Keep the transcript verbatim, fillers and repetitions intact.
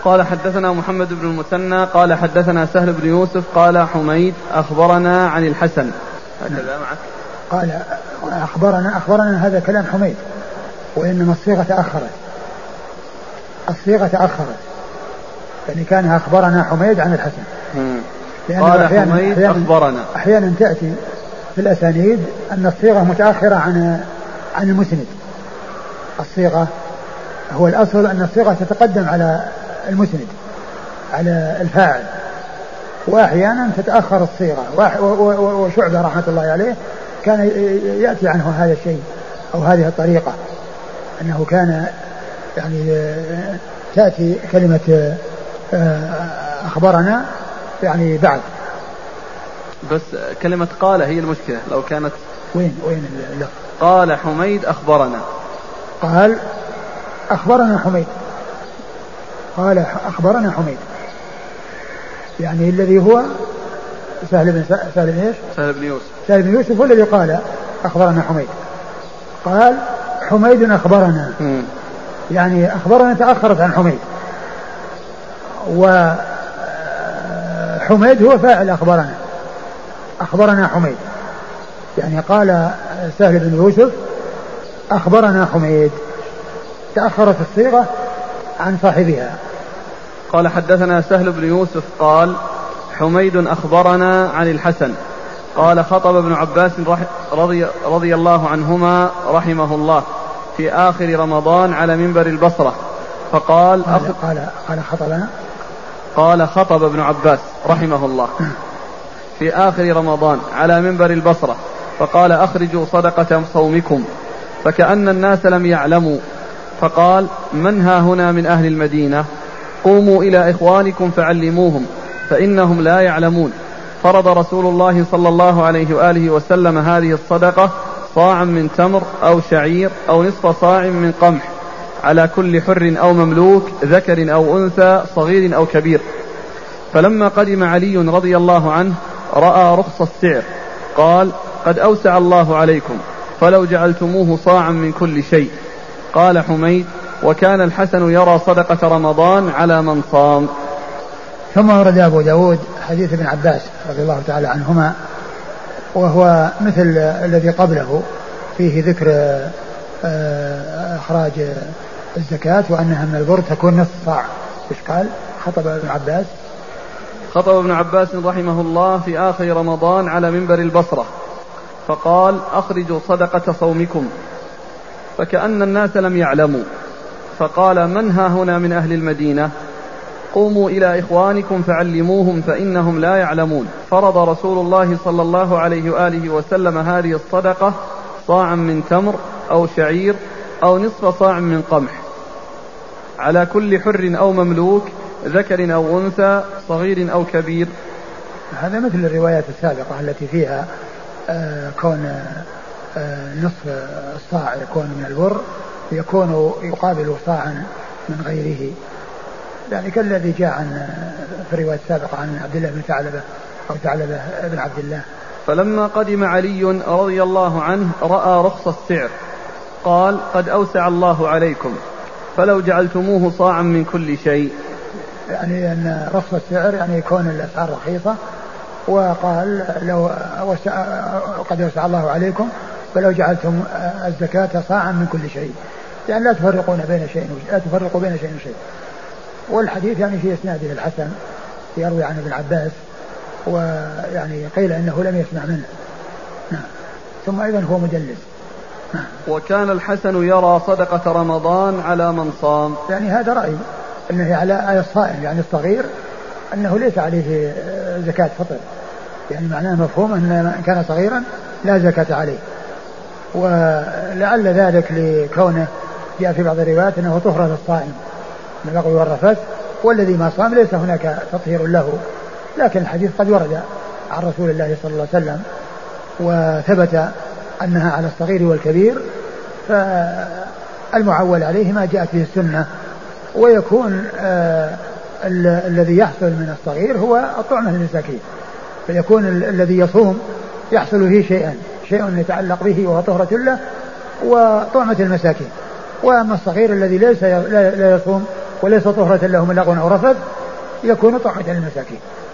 قال حدثنا محمد بن المثنى قال حدثنا سهل بن يوسف قال حميد أخبرنا عن الحسن. هكذا معك. قال أخبرنا أخبرنا هذا كلام حميد، وإنما الصيغة تأخرت الصيغة تأخرت يعني كان أخبرنا حميد عن الحسن. قال أحيانا حميد أحيانا أخبرنا أحيانا تأتي في الأسانيد أن الصيغة متأخرة عن عن المسند. الصيغة هو الأصل أن الصيغة تتقدم على المسند على الفاعل، وأحيانا تتأخر الصيغة. وشعبة رحمة الله عليه كان يأتي عنه هذا الشيء أو هذه الطريقة، أنه كان يعني تأتي كلمة أخبرنا يعني بعد، بس كلمة قال هي المشكلة. لو كانت وين وين اللفظ قال حميد أخبرنا، قال أخبرنا حميد قال أخبرنا حميد يعني الذي هو سهل بن سهل بن ايش؟ سهل بن يوسف سهل بن يوسف هو الذي قال أخبرنا حميد. قال حميد أخبرنا م. يعني أخبرنا تأخرت عن حميد، وحميد هو فاعل أخبرنا أخبرنا حميد، يعني قال سهل بن يوسف أخبرنا حميد، تأخرت الصيغة عن صاحبها. قال حدثنا سهل بن يوسف قال حميد أخبرنا عن الحسن قال خطب ابن عباس رضي, رضي الله عنهما رحمه الله في آخر رمضان على منبر البصرة فقال قال, قال, قال خطبنا قال خطب ابن عباس رحمه الله في آخر رمضان على منبر البصرة فقال أخرجوا صدقة صومكم، فكأن الناس لم يعلموا، فقال من ها هنا من أهل المدينة؟ قوموا إلى إخوانكم فعلموهم فإنهم لا يعلمون. فرض رسول الله صلى الله عليه وآله وسلم هذه الصدقة صاعا من تمر أو شعير أو نصف صاع من قمح على كل حر أو مملوك ذكر أو أنثى صغير أو كبير. فلما قدم علي رضي الله عنه رأى رخص السعر قال قد أوسع الله عليكم فلو جعلتموه صاعا من كل شيء. قال حميد وكان الحسن يرى صدقة رمضان على من صام. ثم ورد أبو داود حديث ابن عباس رضي الله تعالى عنهما، وهو مثل الذي قبله فيه ذكر إخراج الزكاة وأنها من البر تكون نصف صاع. إيش قال؟ خطب ابن عباس خطب ابن عباس رحمه الله في آخر رمضان على منبر البصرة فقال أخرجوا صدقة صومكم، فكأن الناس لم يعلموا، فقال من ها هنا من أهل المدينة؟ قوموا إلى إخوانكم فعلموهم فإنهم لا يعلمون. فرض رسول الله صلى الله عليه وآله وسلم هذه الصدقة صاعا من تمر أو شعير أو نصف صاع من قمح على كل حر أو مملوك ذكر أو أنثى صغير أو كبير. هذا مثل الروايات السابقة التي فيها آه كون آه نصف الصاع يكون من البر يكون يقابل صاعا من غيره، يعني كالذي جاء عن في الرواية السابقة عن عبد الله بن ثعلبة أو ثعلبة بن عبد الله. فلما قدم علي رضي الله عنه رأى رخص السعر قال قد أوسع الله عليكم فلو جعلتموه صاعا من كل شيء، يعني أن رخص السعر يعني يكون الأسعار رخيصة، وقال لو وسع قد أوسع الله عليكم فلو جعلتم الزكاة صاعا من كل شيء، يعني لا تفرقون بين شيء لا تفرقوا بين شيء وشيء. والحديث يعني في إسناده الحسن يروي عن ابن عباس، ويعني قيل إنه لم يسمع منه. نعم. ثم أيضا هو مدلس. نعم. وكان الحسن يرى صدقة رمضان على من صام، يعني هذا رأي أنه على الصائم يعني الصغير أنه ليس عليه زكاة فطر، يعني معناه مفهوم أن من كان صغيرا لا زكاة عليه، ولعل ذلك لكونه جاء في بعض الروايات أنه طهرة للصائم من اللغو والرفث، والذي ما صام ليس هناك تطهير له. لكن الحديث قد ورد عن رسول الله صلى الله عليه وسلم وثبت أنها على الصغير والكبير، فالمعول عليه ما جاءت به السنة، ويكون آه ال- الذي يحصل من الصغير هو الطعمة للمساكين، فيكون ال- الذي يصوم يحصل فيه شيئا شيء يتعلق به وهو طهرة له وطعمة المساكين. وأما الصغير الذي ليس لا يصوم وليس طهرة لهم لغو أو رفث يكون طهرة للمساكين.